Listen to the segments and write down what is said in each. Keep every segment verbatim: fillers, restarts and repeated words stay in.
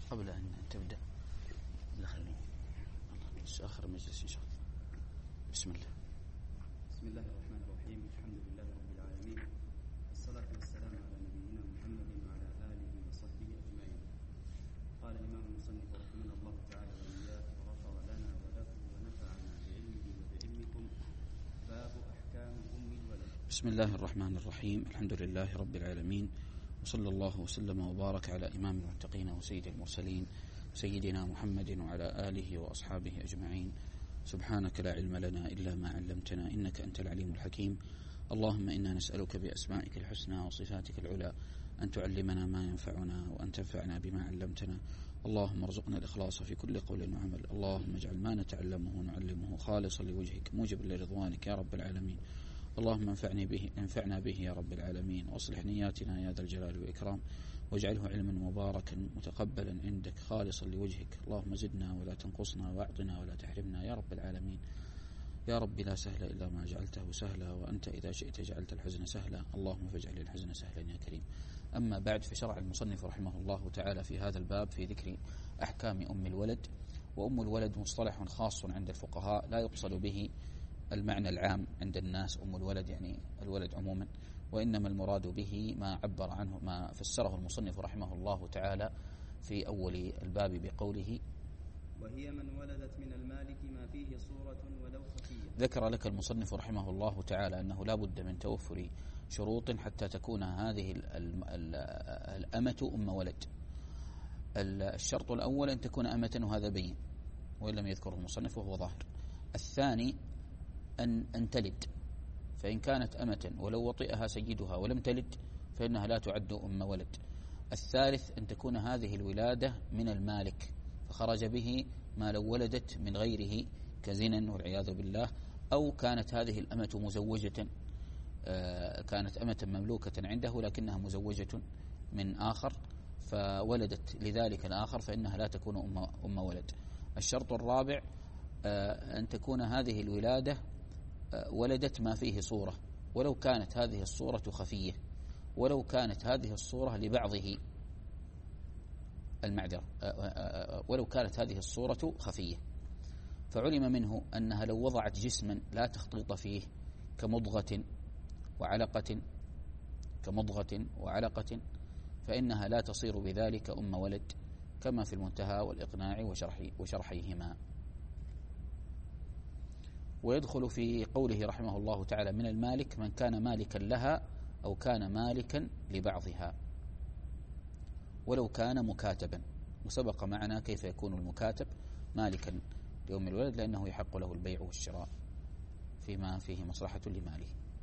قبل أن تبدأ خلينا آخر مجلس إن شاء الله. بسم الله. بسم الله الرحمن الرحيم. الحمد لله رب العالمين، والصلاة والسلام على نبينا محمد وعلى آله وصحبه أجمعين. قال الإمام المصنف رحمه الله تعالى وإياه وغفر لنا ولكم ونفعنا بعلمه وبعلمكم. باب أحكام أم الولد. بسم الله الرحمن الرحيم. الحمد لله رب العالمين، وصلى الله وسلم وبارك على إمام المتقين وسيد المرسلين سيدنا محمد وعلى آله وأصحابه أجمعين. سبحانك لا علم لنا إلا ما علمتنا إنك أنت العليم الحكيم. اللهم إنا نسألك بأسمائك الحسنى وصفاتك العلى أن تعلمنا ما ينفعنا وأن تنفعنا بما علمتنا. اللهم ارزقنا الإخلاص في كل قول وعمل. اللهم اجعل ما نتعلمه ونعلمه خالصا لوجهك موجب لرضوانك يا رب العالمين. اللهم انفعني به انفعنا به يا رب العالمين، واصلح نياتنا يا ذا الجلال والإكرام، واجعله علما مباركا متقبلا عندك خالصا لوجهك. اللهم زدنا ولا تنقصنا، واعطنا ولا تحرمنا يا رب العالمين. يا رب لا سهل إلا ما جعلته سهلا، وأنت إذا شئت جعلت الحزن سهلا. اللهم فاجعل الحزن سهلا يا كريم. أما بعد، فشرع المصنف رحمه الله تعالى في هذا الباب في ذكر أحكام أم الولد. وأم الولد مصطلح خاص عند الفقهاء لا يقصد به المعنى العام عند الناس أم الولد يعني الولد عموما، وإنما المراد به ما عبر عنه ما فسره المصنف رحمه الله تعالى في أول الباب بقوله: وهي من ولدت من المالك ما فيه صورة ولو خفية. ذكر لك المصنف رحمه الله تعالى أنه لا بد من توفر شروط حتى تكون هذه الأمة أم ولد. الشرط الأول أن تكون أمة، وهذا بين وإن لم يذكره المصنف وهو ظاهر. الثاني أن, أن تلد، فإن كانت أمة ولو وطئها سيدها ولم تلد فإنها لا تعد أم ولد. الثالث أن تكون هذه الولادة من المالك، فخرج به ما لو ولدت من غيره كزنا والعياذ بالله، أو كانت هذه الأمة مزوجة، كانت أمة مملوكة عنده لكنها مزوجة من آخر فولدت لذلك الآخر فإنها لا تكون أم, أم ولد. الشرط الرابع أن تكون هذه الولادة ولدت ما فيه صورة، ولو كانت هذه الصورة خفية، ولو كانت هذه الصورة لبعضه المعذرة ولو كانت هذه الصورة خفية. فعلم منه أنها لو وضعت جسما لا تخطيط فيه كمضغة وعلقة كمضغة وعلقة فإنها لا تصير بذلك أم ولد، كما في المنتهى والإقناع وشرح وشرحيهما. ويدخل في قوله رحمه الله تعالى من المالك من كان مالكا لها أو كان مالكا لبعضها، ولو كان مكاتبا. وسبق معنا كيف يكون المكاتب مالكا لأم الولد، لأنه يحق له البيع والشراء فيما فيه مصلحة لماله.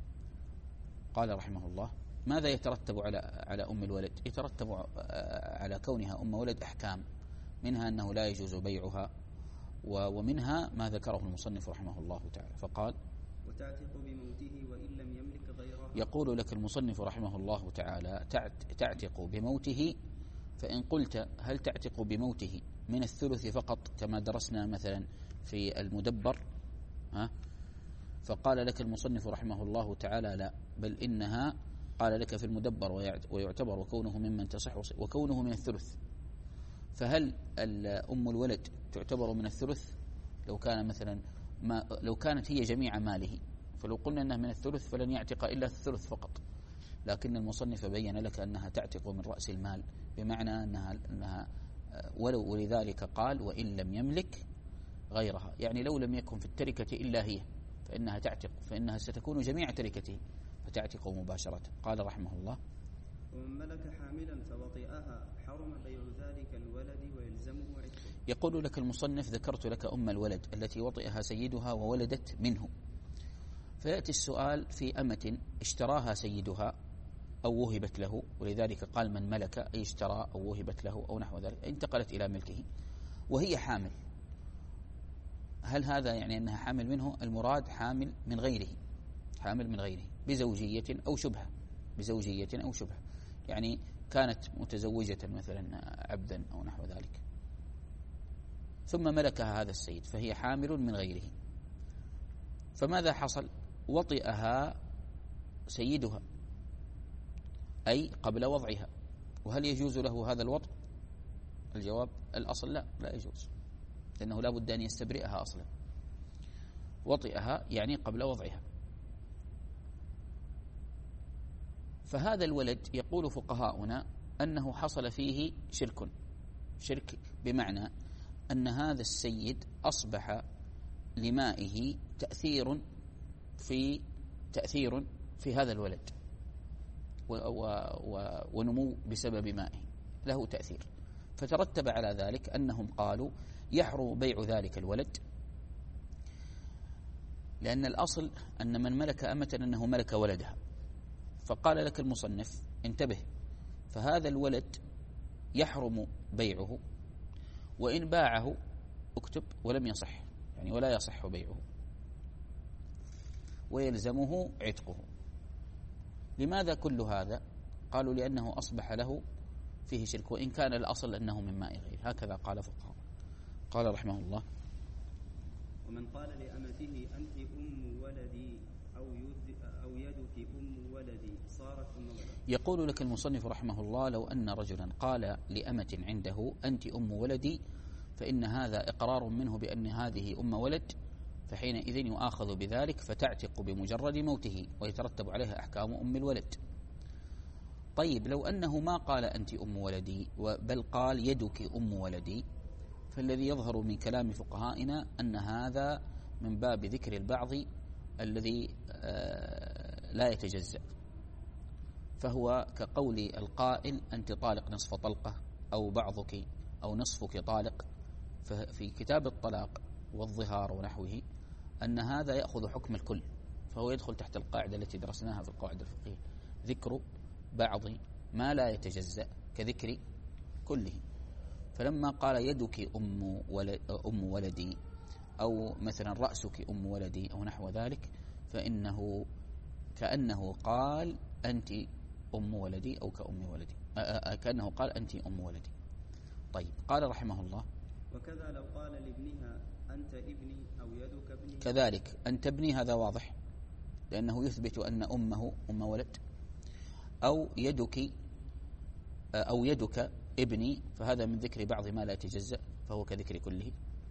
قال رحمه الله: ماذا يترتب على على أم الولد؟ يترتب على كونها أم ولد أحكام، منها أنه لا يجوز بيعها، ومنها ما ذكره المصنف رحمه الله تعالى فقال: وتعتق بموته وإن لم يملك غيرها. يقول لك المصنف رحمه الله تعالى: تعتق بموته. فإن قلت هل تعتق بموته من الثلث فقط كما درسنا مثلا في المدبر، ها؟ فقال لك المصنف رحمه الله تعالى: لا، بل إنها قال لك في المدبر ويعتبر وكونه ممن تصح وكونه من الثلث. فهل أم الولد تعتبر من الثلث لو كان مثلا ما لو كانت هي جميع ماله؟ فلو قلنا أنها من الثلث فلن يعتق إلا الثلث فقط، لكن المصنف بين لك أنها تعتق من رأس المال، بمعنى أنها, أنها ولو ولذلك قال: وإن لم يملك غيرها، يعني لو لم يكن في التركة إلا هي فإنها تعتق، فإنها ستكون جميع تركته فتعتق مباشرة. قال رحمه الله: ومن ملك حاملا فوطئها حرم بيع ذلك الولد ويلزمه عتقه. يقول لك المصنف: ذكرت لك أم الولد التي وطئها سيدها وولدت منه. فيأتي السؤال في أمة اشتراها سيدها أو وهبت له، ولذلك قال من ملك أي اشترى أو وهبت له أو نحو ذلك، انتقلت إلى ملكه وهي حامل. هل هذا يعني أنها حامل منه؟ المراد حامل من غيره، حامل من غيره بزوجية أو شبهة، بزوجية أو شبهة، يعني كانت متزوجة مثلا عبدا أو نحو ذلك ثم ملكها هذا السيد فهي حامل من غيره. فماذا حصل؟ وطئها سيدها أي قبل وضعها. وهل يجوز له هذا الوطء؟ الجواب الأصل لا لا يجوز، لأنه لا بد أن يستبرئها أصلا. وطئها يعني قبل وضعها. فهذا الولد يقول فقهاؤنا أنه حصل فيه شرك، شرك بمعنى أن هذا السيد أصبح لمائه تأثير في تأثير في هذا الولد و و ونمو بسبب مائه، له تأثير. فترتب على ذلك أنهم قالوا يحرم بيع ذلك الولد، لأن الأصل أن من ملك أمة أنه ملك ولدها. فقال لك المصنف انتبه، فهذا الولد يحرم بيعه، وإن باعه اكتب ولم يصح، يعني ولا يصح بيعه، ويلزمه عتقه. لماذا كل هذا؟ قالوا لأنه أصبح له فيه شرك، وإن كان الأصل أنه من ماء غير. هكذا قال فقهاء. قال رحمه الله: ومن قال لأمته أنت أم ولدي أو يد أو يدك أم ولدي صارت أم ولدي. يقول لك المصنف رحمه الله: لو أن رجلا قال لأمة عنده أنت أم ولدي، فإن هذا إقرار منه بأن هذه أم ولد، فحينئذ يؤاخذ بذلك فتعتق بمجرد موته، ويترتب عليها أحكام أم الولد. طيب لو أنه ما قال أنت أم ولدي بل قال يدك أم ولدي، فالذي يظهر من كلام فقهائنا أن هذا من باب ذكر البعض الذي لا يتجزأ، فهو كقول القائل أنت طالق نصف طلقة، أو بعضك أو نصفك طالق. ففي كتاب الطلاق والظهار ونحوه أن هذا يأخذ حكم الكل، فهو يدخل تحت القاعدة التي درسناها في القواعد الفقهية: ذكر بعض ما لا يتجزأ كذكر كله. فلما قال يدك أم, ولد أم ولدي، أو مثلا رأسك أم ولدي أو نحو ذلك، فإنه كأنه قال أنت أم ولدي أو كأم ولدي، كأنه قال أنت أم ولدي. طيب قال رحمه الله: وكذا لو قال لابنها أنت ابني أو يدك ابني. كذلك أنت ابني هذا واضح، لأنه يثبت أن أمه أم ولد. أو يدك أو يدك ابني، فهذا من ذكر بعض ما لا يتجزأ، فهو كذكر كله.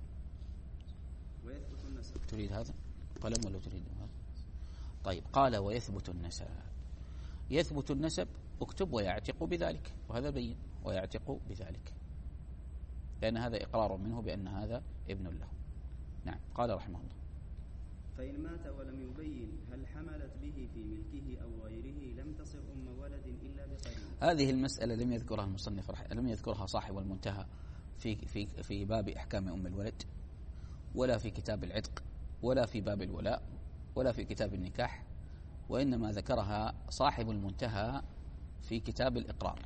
ويثبت النسب. تريد هذا قلم ولا تريد هذا؟ طيب قال ويثبت النسب. يثبت النسب اكتب ويعتق بذلك، وهذا بين ويعتق بذلك، لأن هذا إقرار منه بأن هذا ابن له. نعم. قال رحمه الله: فإن مات ولم يبين هل حملت به في ملكه أو غيره لم تصر أم ولد إلا بقرين. هذه المسألة لم يذكرها المصنف رح... لم يذكرها صاحب المنتهى في في في باب أحكام أم الولد، ولا في كتاب العتق، ولا في باب الولاء، ولا في كتاب النكاح، وإنما ذكرها صاحب المنتهى في كتاب الإقرار.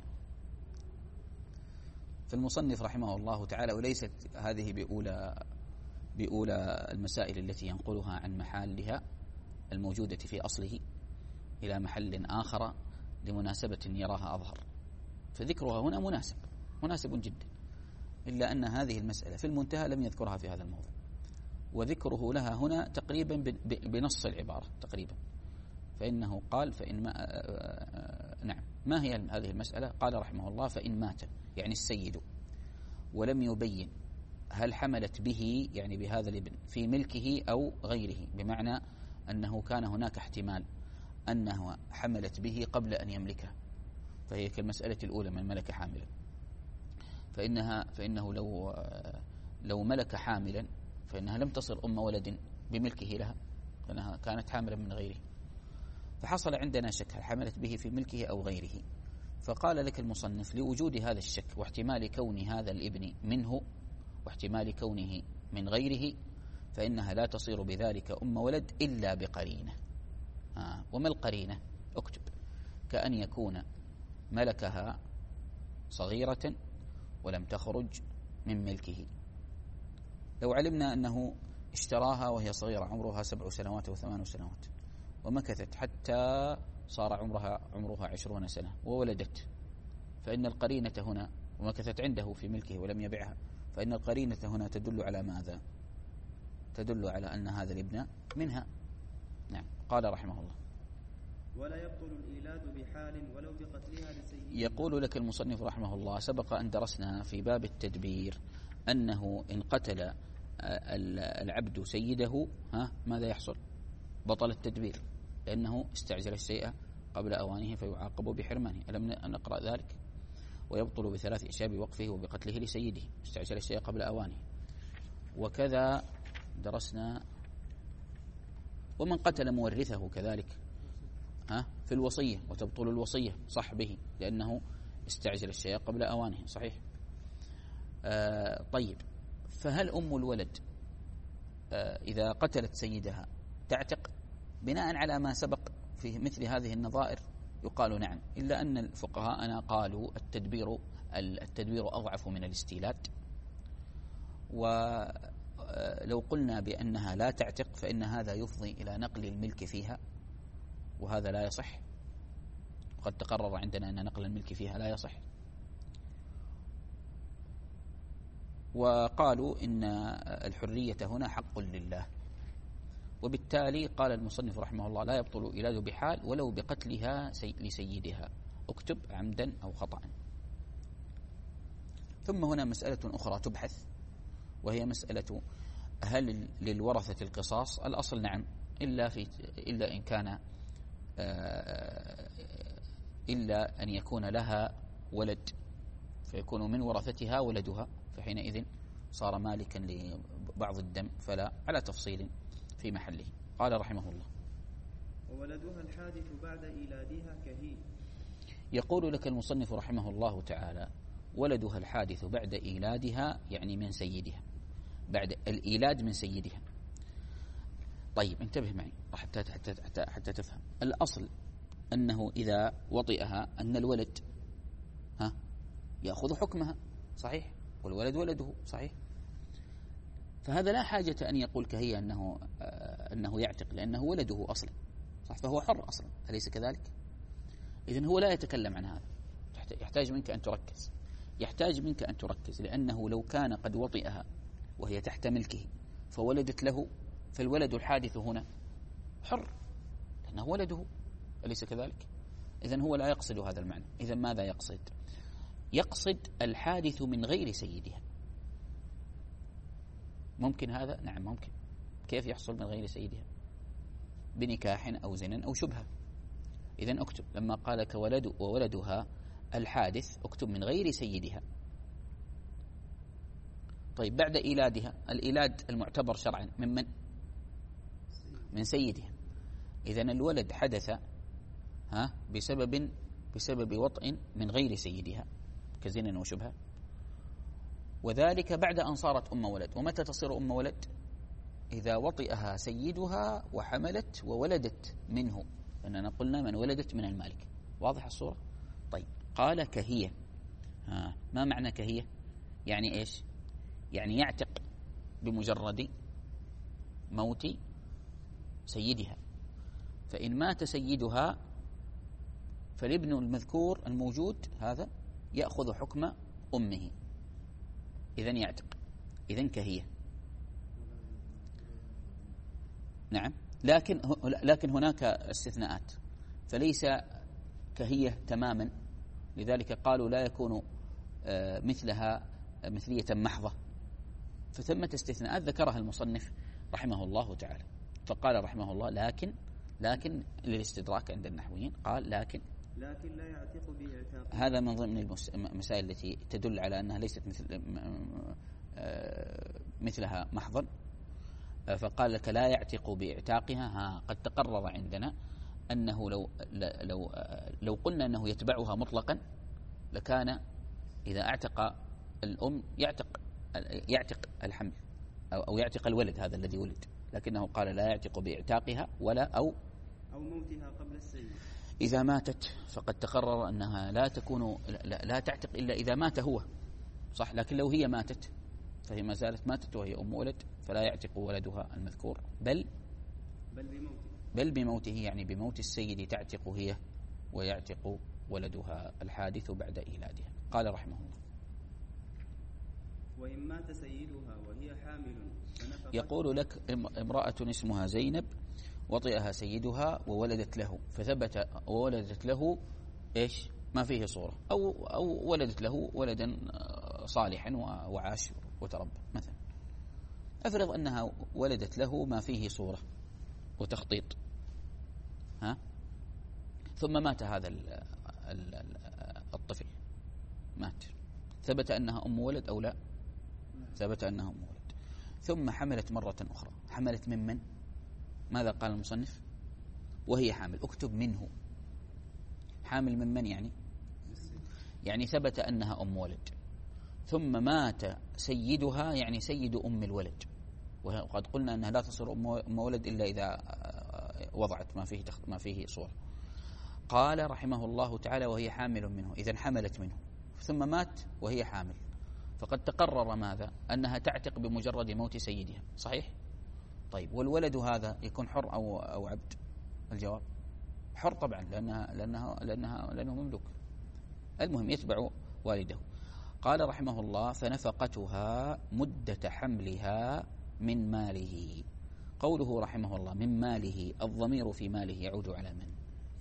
فالمصنف رحمه الله تعالى، وليست هذه بأولى بأولى المسائل التي ينقلها عن محلها الموجودة في أصله إلى محل آخر لمناسبة يراها أظهر، فذكرها هنا مناسب مناسب جدا، إلا أن هذه المسألة في المنتهى لم يذكرها في هذا الموضوع، وذكره لها هنا تقريبا بنص العبارة تقريبا. فإنه قال فإن ما نعم ما هي هذه المسألة؟ قال رحمه الله: فإن مات يعني السيد ولم يبين هل حملت به يعني بهذا الابن في ملكه أو غيره، بمعنى أنه كان هناك احتمال أنه حملت به قبل أن يملكه، فهي كالمسألة الأولى من ملك حاملا، فإنها فإنه لو لو ملك حاملا فإنها لم تصر أم ولد بملكه لها، لأنها كانت حاملا من غيره. فحصل عندنا شك هل حملت به في ملكه أو غيره، فقال لك المصنف: لوجود هذا الشك واحتمال كون هذا الابن منه واحتمال كونه من غيره، فإنها لا تصير بذلك أم ولد إلا بقرينة. آه. وما القرينة؟ اكتب: كأن يكون ملكها صغيرة ولم تخرج من ملكه. لو علمنا أنه اشتراها وهي صغيرة عمرها سبع سنوات أو ثمان سنوات، ومكثت حتى صار عمرها عمرها عشرون سنة وولدت، فإن القرينة هنا ومكثت عنده في ملكه ولم يبعها، فإن القرينة هنا تدل على ماذا؟ تدل على أن هذا الابن منها. نعم. قال رحمه الله: ولا يبطل الإيلاد بحال ولو بقتلها لسيدها. يقول لك المصنف رحمه الله: سبق أن درسنا في باب التدبير أنه إن قتل العبد سيده ها ماذا يحصل؟ بطل التدبير، لأنه استعجل الشيء قبل أوانه فيعاقب بحرمانه. ألم نقرأ ذلك؟ ويبطل بثلاث أشياء: بوقفه وبقتله لسيده، استعجل الشيء قبل أوانه. وكذا درسنا ومن قتل مورثه كذلك ها في الوصية، وتبطل الوصية صح به لأنه استعجل الشيء قبل أوانه. صحيح. آه طيب، فهل أم الولد آه إذا قتلت سيدها تعتق؟ بناء على ما سبق في مثل هذه النظائر يقال نعم، إلا أن الفقهاء قالوا التدبير التدبير أضعف من الاستيلاد، ولو قلنا بأنها لا تعتق فإن هذا يفضي إلى نقل الملك فيها، وهذا لا يصح، وقد تقرر عندنا أن نقل الملك فيها لا يصح. وقالوا إن الحرية هنا حق لله، وبالتالي قال المصنف رحمه الله: لا يبطل إيلاد بحال ولو بقتلها لسيدها، اكتب عمدا أو خطأ. ثم هنا مسألة أخرى تبحث، وهي مسألة: هل للورثة القصاص؟ الأصل نعم، إلا في إلا إن كان إلا أن يكون لها ولد فيكون من ورثتها ولدها، فحينئذ صار مالكا لبعض الدم، فلا، على تفصيل في محله. قال رحمه الله: وولدها الحادث بعد إيلادها كهي. يقول لك المصنف رحمه الله تعالى: ولدها الحادث بعد إيلادها، يعني من سيدها، بعد الإيلاد من سيدها. طيب انتبه معي حتى, حتى, حتى, حتى تفهم. الأصل أنه إذا وطئها أن الولد ها يأخذ حكمها، صحيح، والولد ولده، صحيح. فهذا لا حاجة أن يقول كهي أنه, آه أنه يعتق، لأنه ولده أصلا، صح، فهو حر أصلا، أليس كذلك؟ إذن هو لا يتكلم عن هذا. يحتاج منك أن تركز، يحتاج منك أن تركز لأنه لو كان قد وطئها وهي تحت ملكه فولدت له، فالولد الحادث هنا حر لأنه ولده، أليس كذلك؟ إذن هو لا يقصد هذا المعنى. إذن ماذا يقصد؟ يقصد الحادث من غير سيدها. ممكن هذا؟ نعم ممكن. كيف يحصل من غير سيدها؟ بنكاح أو زنا أو شبهة. إذن اكتب لما قال كولد وولدها الحادث، اكتب من غير سيدها. طيب بعد إيلادها، الإيلاد المعتبر شرعا من من؟ من سيدها. إذن الولد حدث ها بسبب بسبب وطئ من غير سيدها كزنا وشبهة، وذلك بعد أن صارت أم ولد. ومتى تصير أم ولد؟ إذا وطئها سيدها وحملت وولدت منه، لأننا قلنا من ولدت من المالك. واضح الصورة؟ طيب قال كهية. ها ما معنى كهية؟ يعني إيش؟ يعني يعتق بمجرد موت سيدها، فإن مات سيدها فالابن المذكور الموجود هذا يأخذ حكم أمه، إذن يعتق. إذن كهية. نعم، لكن لكن هناك استثناءات، فليس كهية تماما، لذلك قالوا لا يكون مثلها مثلية محضة، فثمة استثناءات ذكرها المصنف رحمه الله تعالى. فقال رحمه الله: لكن لكن للاستدراك عند النحويين، قال لكن لكن لا يعتق بإعتاق. هذا من ضمن المسائل التي تدل على أنها ليست مثل مثلها محضا. فقال لك لا يعتق بإعتاقها. ها قد تقرر عندنا أنه لو لو لو قلنا أنه يتبعها مطلقا لكان إذا اعتق الأم يعتق يعتق الحمل أو أو يعتق الولد هذا الذي ولد، لكنه قال لا يعتق بإعتاقها ولا أو أو موتها قبل السيد. إذا ماتت فقد تقرر أنها لا تكون لا, لا تعتق إلا إذا مات هو، صح. لكن لو هي ماتت فهي ما زالت ماتت وهي أم ولد، فلا يعتق ولدها المذكور، بل بل بموته بل بموته، يعني بموت السيد تعتق هي ويعتق ولدها الحادث بعد إيلادها. قال رحمه الله: وإن مات سيدها وهي حامل. يقول لك امرأة اسمها زينب وطئها سيدها وولدت له، فثبت وولدت له إيش؟ ما فيه صورة، أو أو ولدت له ولدا صالحا وعاش وتربى مثلا. أفرض أنها ولدت له ما فيه صورة وتخطيط، ها، ثم مات هذا الطفل، مات، ثبت أنها أم ولد أو لا؟ ثبت أنها أم ولد. ثم حملت مرة أخرى، حملت من من؟ ماذا قال المصنف؟ وهي حامل. اكتب منه. حامل من من يعني؟ يعني ثبت أنها أم ولد، ثم مات سيدها، يعني سيد أم الولد، وقد قلنا أنها لا تصير أم ولد إلا إذا وضعت ما فيه ما فيه صورة. قال رحمه الله تعالى وهي حامل منه، إذن حملت منه ثم مات وهي حامل، فقد تقرر ماذا؟ أنها تعتق بمجرد موت سيدها، صحيح؟ طيب والولد هذا يكون حر أو أو عبد؟ الجواب حر طبعا، لأنها لأنها لأنها لأنه مملوك. المهم يتبع والده. قال رحمه الله فنفقتها مدة حملها من ماله. قوله رحمه الله من ماله، الضمير في ماله يعود على من؟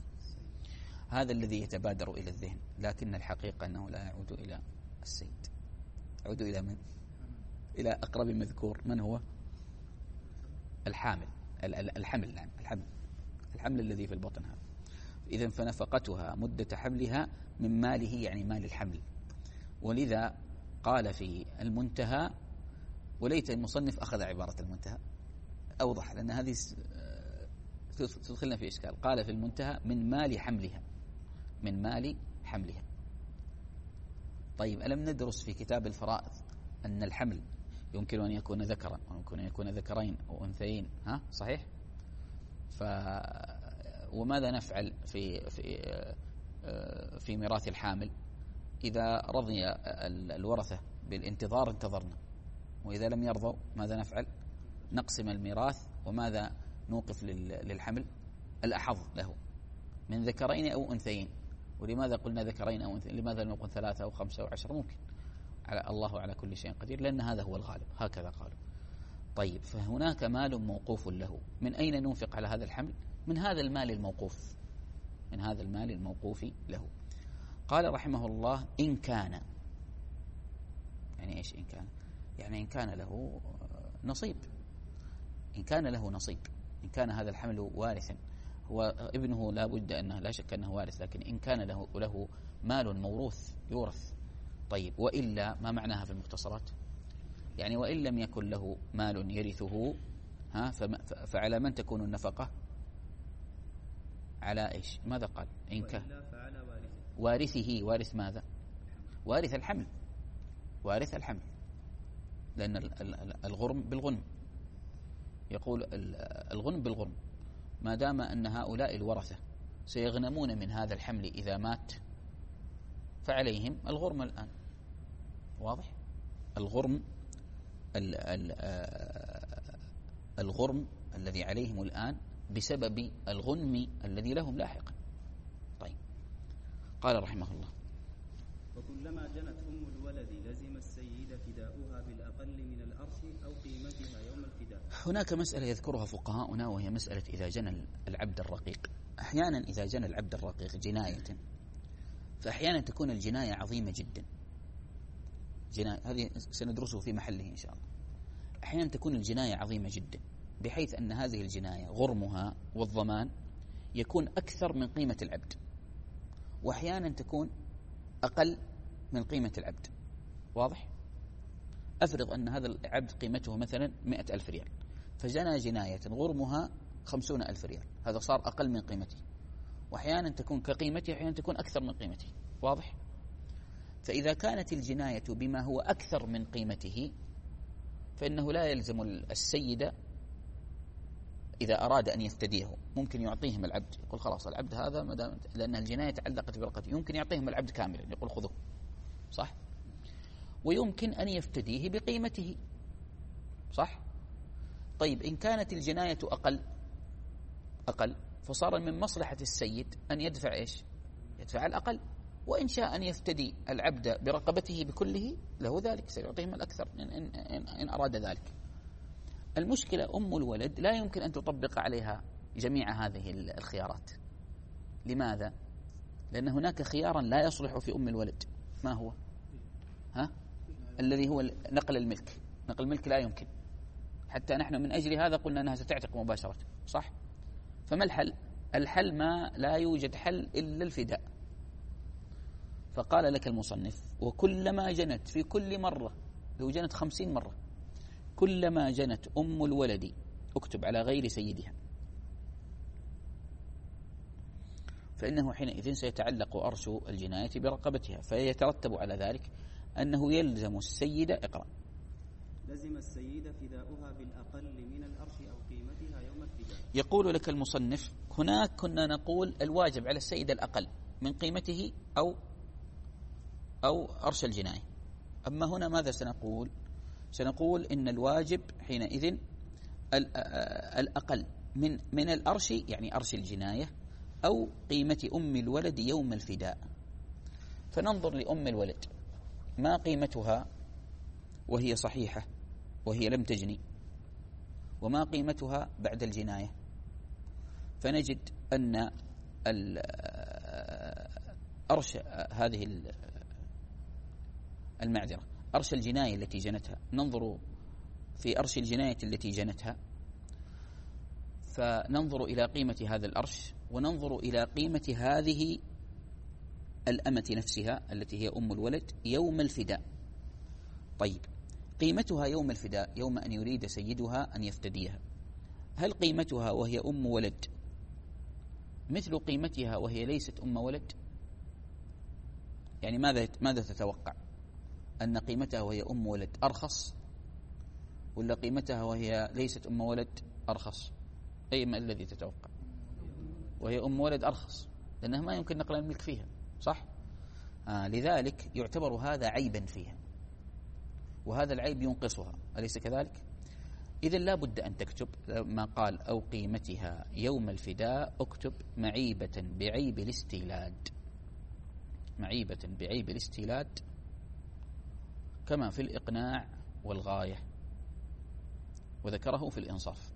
هذا الذي يتبادر إلى الذهن، لكن الحقيقة أنه لا يعود إلى السيد، يعود إلى من؟ إلى أقرب مذكور. من هو؟ الحامل، الحمل، نعم الحمل، الحمل الذي في البطن هذا. إذن فنفقتها مدة حملها من ماله، يعني مال الحمل. ولذا قال في المنتهى، وليت المصنف أخذ عبارة المنتهى أوضح، لأن هذه تدخلنا في إشكال. قال في المنتهى من مال حملها، من مال حملها. طيب ألم ندرس في كتاب الفرائض أن الحمل يمكن أن يكون ذكرا ويمكن أن يكون ذكرين أو أنثيين، ها صحيح؟ ف وماذا نفعل في في في ميراث الحامل؟ إذا رضي الورثة بالانتظار انتظرنا، وإذا لم يرضوا ماذا نفعل؟ نقسم الميراث. وماذا نوقف للحمل؟ الأحظ له من ذكرين أو أنثيين. ولماذا قلنا ذكرين أو أنثيين؟ لماذا لم نقل ثلاثة أو خمسة أو عشرة؟ ممكن، على الله على كل شيء قدير، لأن هذا هو الغالب، هكذا قالوا. طيب فهناك مال موقوف له، من أين ننفق على هذا الحمل؟ من هذا المال الموقوف، من هذا المال الموقوف له. قال رحمه الله إن كان، يعني إيش إن كان؟ يعني إن كان له نصيب، إن كان له نصيب، إن كان هذا الحمل وارثا، هو ابنه لا بد أنه لا شك أنه وارث، لكن إن كان له له مال موروث يورث. طيب وإلا ما معناها في المختصرات؟ يعني وإن لم يكن له مال يرثه، ها فعلى من تكون النفقة؟ على إيش؟ ماذا قال؟ إن كان وارثه، وارث ماذا؟ وارث الحمل، وارث الحمل، لأن الغرم بالغنم، يقول الغنم بالغرم، ما دام أن هؤلاء الورثة سيغنمون من هذا الحمل إذا مات فعليهم الغرم الآن. واضح؟ الغرم ال ال الغرم الذي عليهم الآن بسبب الغنم الذي لهم لاحقا. طيب قال رحمه الله وكلما جنت أم الولد لزم السيد فداؤها بالأقل من الأرث أو قيمتها يوم الفداء. هناك مسألة يذكرها فقهاؤنا، وهي مسألة إذا جنى العبد الرقيق. أحيانا إذا جنى العبد الرقيق جناية، فأحيانا تكون الجناية عظيمة جدا، جناية هذه سندرسه في محله إن شاء الله. أحيانا تكون الجناية عظيمة جدا بحيث أن هذه الجناية غرمها والضمان يكون أكثر من قيمة العبد، وأحيانا تكون أقل من قيمة العبد. واضح؟ أفرض أن هذا العبد قيمته مثلا مئة ألف ريال، فجنى جناية غرمها خمسون ألف ريال، هذا صار أقل من قيمته، وأحيانا تكون كقيمته، أحيانا تكون أكثر من قيمته. واضح؟ فإذا كانت الجناية بما هو أكثر من قيمته فإنه لا يلزم السيد إذا أراد أن يفتديه، ممكن يعطيهم العبد، يقول خلاص العبد هذا ما دام، لأن الجناية تعلقت برقبته، يمكن يعطيهم العبد كاملا، يقول خذوه، صح؟ ويمكن أن يفتديه بقيمته، صح؟ طيب إن كانت الجناية أقل أقل فصار من مصلحة السيد أن يدفع إيش؟ يدفع الأقل، وإن شاء أن يفتدي العبد برقبته بكله له ذلك، سيعطيهم الأكثر إن, إن, إن أراد ذلك. المشكلة أم الولد لا يمكن أن تطبق عليها جميع هذه الخيارات. لماذا؟ لأن هناك خيارا لا يصلح في أم الولد. ما هو؟ ها؟ الذي هو نقل الملك. نقل الملك لا يمكن، حتى نحن من أجل هذا قلنا أنها ستعتق مباشرة، صح؟ فما الحل؟ الحل ما لا يوجد حل إلا الفداء. فقال لك المصنف: وكلما جنت في كل مرة، لو جنت خمسين مرة، كلما جنت أم الولد، اكتب على غير سيدها، فإنه حينئذ سيتعلق أرش الجناية برقبتها، فيترتب على ذلك أنه يلزم السيد اقرأ لزم السيد فداؤها بالأقل من الأرش أو قيمتها يوم الفداء. يقول لك المصنف: هناك كنا نقول الواجب على السيد الأقل من قيمته أو أو أرش الجناية. أما هنا ماذا سنقول؟ سنقول إن الواجب حينئذ الأقل من من الأرش، يعني أرش الجناية، أو قيمة أم الولد يوم الفداء. فننظر لأم الولد ما قيمتها وهي صحيحة وهي لم تجني، وما قيمتها بعد الجناية. فنجد أن أرش هذه المعذرة أرش الجناية التي جنتها، ننظر في أرش الجناية التي جنتها، فننظر إلى قيمة هذا الأرش، وننظر إلى قيمة هذه الأمة نفسها التي هي أم الولد يوم الفداء. طيب، قيمتها يوم الفداء، يوم أن يريد سيدها أن يفتديها، هل قيمتها وهي أم ولد مثل قيمتها وهي ليست أم ولد؟ يعني ماذا ماذا تتوقع؟ أن قيمتها وهي أم ولد أرخص، ولا قيمتها وهي ليست أم ولد أرخص؟ أي ما الذي تتوقع؟ وهي أم ولد أرخص، لأنها ما يمكن نقل الملك فيها، صح؟ آه لذلك يعتبر هذا عيبا فيها، وهذا العيب ينقصها، أليس كذلك؟ إذا لا بد أن تكتب ما قال أو قيمتها يوم الفداء، اكتب معيبة بعيب الاستيلاد، معيبة بعيب الاستيلاد، كما في الإقناع والغاية، وذكره في الإنصاف،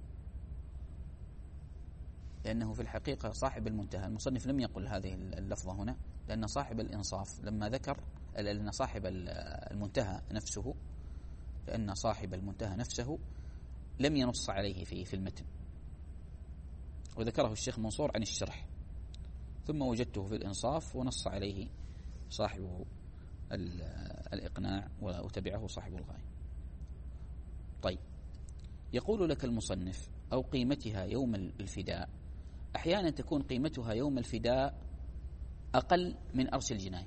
لأنه في الحقيقة صاحب المنتهى، المصنف لم يقل هذه اللفظة هنا، لأن صاحب الإنصاف لما ذكر، لأن صاحب المنتهى نفسه لأن صاحب المنتهى نفسه لم ينص عليه في في المتن، وذكره الشيخ منصور عن الشرح، ثم وجدته في الإنصاف ونص عليه صاحبه الإقناع وتبعه صاحب الغاية. طيب، يقول لك المصنف أو قيمتها يوم الفداء، أحيانا تكون قيمتها يوم الفداء أقل من أرش الجناية،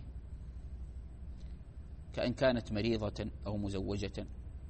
كأن كانت مريضة أو مزوجة،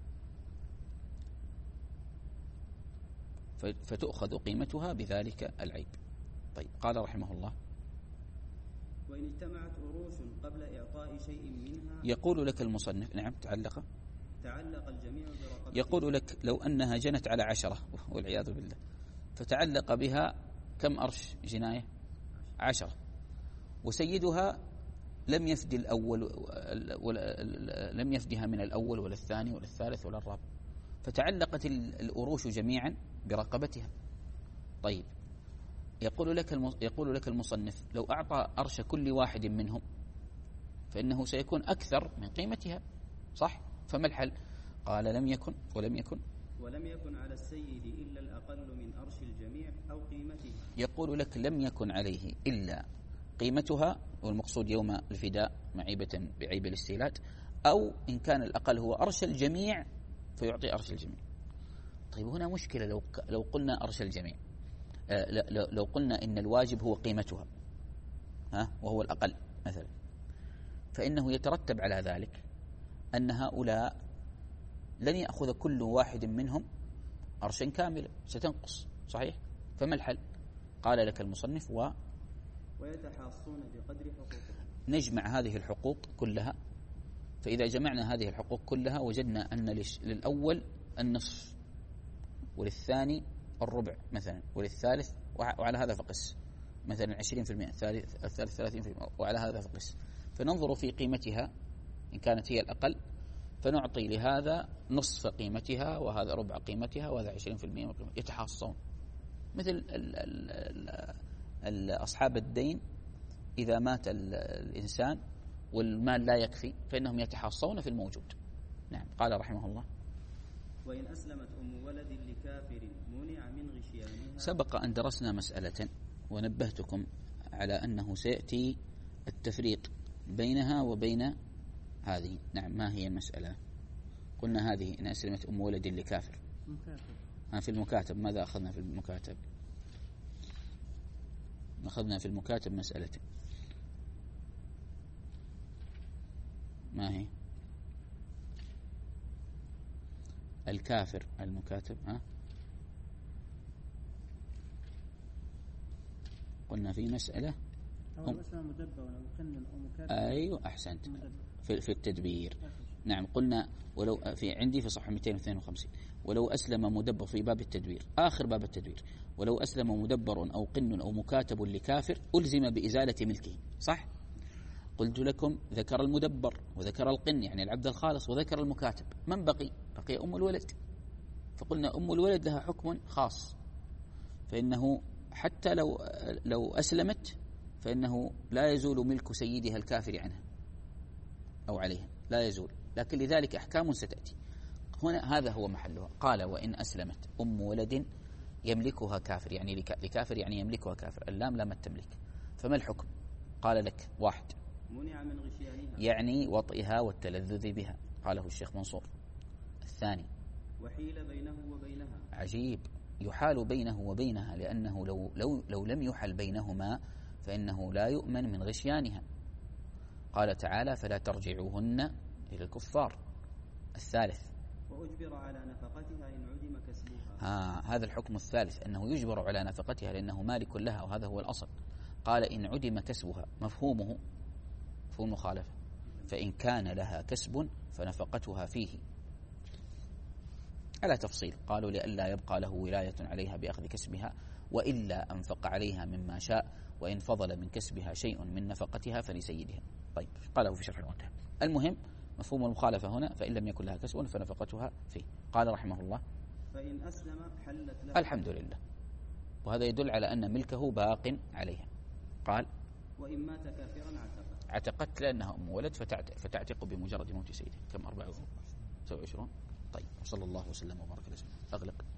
فتؤخذ قيمتها بذلك العيب. طيب، قال رحمه الله: وإن اجتمعت عروش قبل إعطاء شيء منها، يقول لك المصنف، نعم تعلق تعلق الجميع برقبتها. يقول لك لو أنها جنت على عشرة والعياذ بالله، فتعلق بها كم أرش جناية؟ عشرة، وسيدها لم يفدي الأول، لم يفدها من الأول ولا الثاني ولا الثالث ولا الرابع، فتعلقت الأروش جميعا برقبتها. طيب، يقول لك يقول لك المصنف لو أعطى أرش كل واحد منهم فإنه سيكون أكثر من قيمتها، صح؟ فما الحل؟ قال: لم يكن ولم يكن ولم يكن على السيد إلا الأقل من أرش الجميع أو قيمتها. يقول لك لم يكن عليه إلا قيمتها، والمقصود يوم الفداء معيبة بعيب الاستيلاد، أو إن كان الأقل هو أرش الجميع فيعطي أرش الجميع. طيب، هنا مشكلة، لو لو قلنا أرش الجميع، آه لو قلنا إن الواجب هو قيمتها، ها وهو الأقل مثلا، فإنه يترتب على ذلك أن هؤلاء لن يأخذ كل واحد منهم أرشا كاملا، ستنقص، صحيح؟ فما الحل؟ قال لك المصنف: و ويتحاصون بقدر حقوقهم. نجمع هذه الحقوق كلها، فإذا جمعنا هذه الحقوق كلها وجدنا أن للأول النصف، وللثاني الربع مثلا، وللثالث، وعلى هذا فقس مثلا عشرين في المئة، الثالث الثالث ثلاثين في المئة، وعلى هذا فقس، فننظر في قيمتها إن كانت هي الأقل، فنعطي لهذا نصف قيمتها، وهذا ربع قيمتها، وهذا عشرين في المئة، يتحاصون مثل ال ال ال ال أصحاب الدين إذا مات الإنسان والمال لا يكفي فإنهم يتحاصون في الموجود. نعم. قال رحمه الله: وإن أسلمت أم ولد لكافر منع من غشيانها. سبق أن درسنا مسألة ونبهتكم على أنه سيأتي التفريق بينها وبين هذه. نعم. ما هي المسألة؟ قلنا هذه إن أسلمت أم ولد لكافر. مكاتب. في المكاتب ماذا أخذنا في المكاتب؟ أخذنا في المكاتب مسألة ما هي؟ الكافر المكاتب. ها قلنا في مسألة أو مثلا مدبر أو قن أو مكاتب. أيوة أحسنت. في, في التدبير. نعم. قلنا ولو في عندي في صفحة مئتين واثنين وخمسين ولو أسلم مدبر في باب التدبير آخر باب التدبير ولو أسلم مدبر أو قن أو مكاتب لكافر ألزم بإزالة ملكه. صح؟ قلت لكم ذكر المدبر وذكر القن يعني العبد الخالص وذكر المكاتب. من بقي؟ بقي أم الولد. فقلنا أم الولد لها حكم خاص فإنه حتى لو لو أسلمت فإنه لا يزول ملك سيدها الكافر عنها أو عليها، لا يزول، لكن لذلك أحكام ستأتي. هنا هذا هو محلها. قال: وإن أسلمت أم ولد يملكها كافر، يعني لكافر يعني يملكها كافر، اللام لام التمليك. فما الحكم؟ قال لك: واحد، منع من غشيانها يعني وطئها والتلذذ بها، قاله الشيخ منصور. الثاني: وحيل بينه وبينها. عجيب، يحال بينه وبينها، لأنه لو, لو, لو لم يحل بينهما فإنه لا يؤمن من غشيانها. قال تعالى: فلا ترجعوهن إلى الكفار. الثالث: وأجبر على نفقتها إن عدم كسبها. ها هذا الحكم الثالث، أنه يجبر على نفقتها لأنه مالك لها، وهذا هو الأصل. قال: إن عدم كسبها، مفهومه مفهوم مخالفة، فإن كان لها كسب فنفقتها فيه على تفصيل. قالوا: لئلا يبقى له ولاية عليها بأخذ كسبها، وإلا أنفق عليها مما شاء، وإن فضل من كسبها شيء من نفقتها فلسيدها. طيب، قاله في شرح المنتهى. المهم مفهوم المخالفة هنا: فإن لم يكن لها كسب فنفقتها فيه. قال رحمه الله: فإن أسلم حلت له. الحمد لله. وهذا يدل على أن ملكه باق عليها. قال: وإن مات كافرا عتقت. عتقت لأنها أم ولد فتعتق بمجرد موت سيده. كم؟ أربعة وعشرون. طيب، وصلى الله وسلم وبارك على سيدنا. أغلق.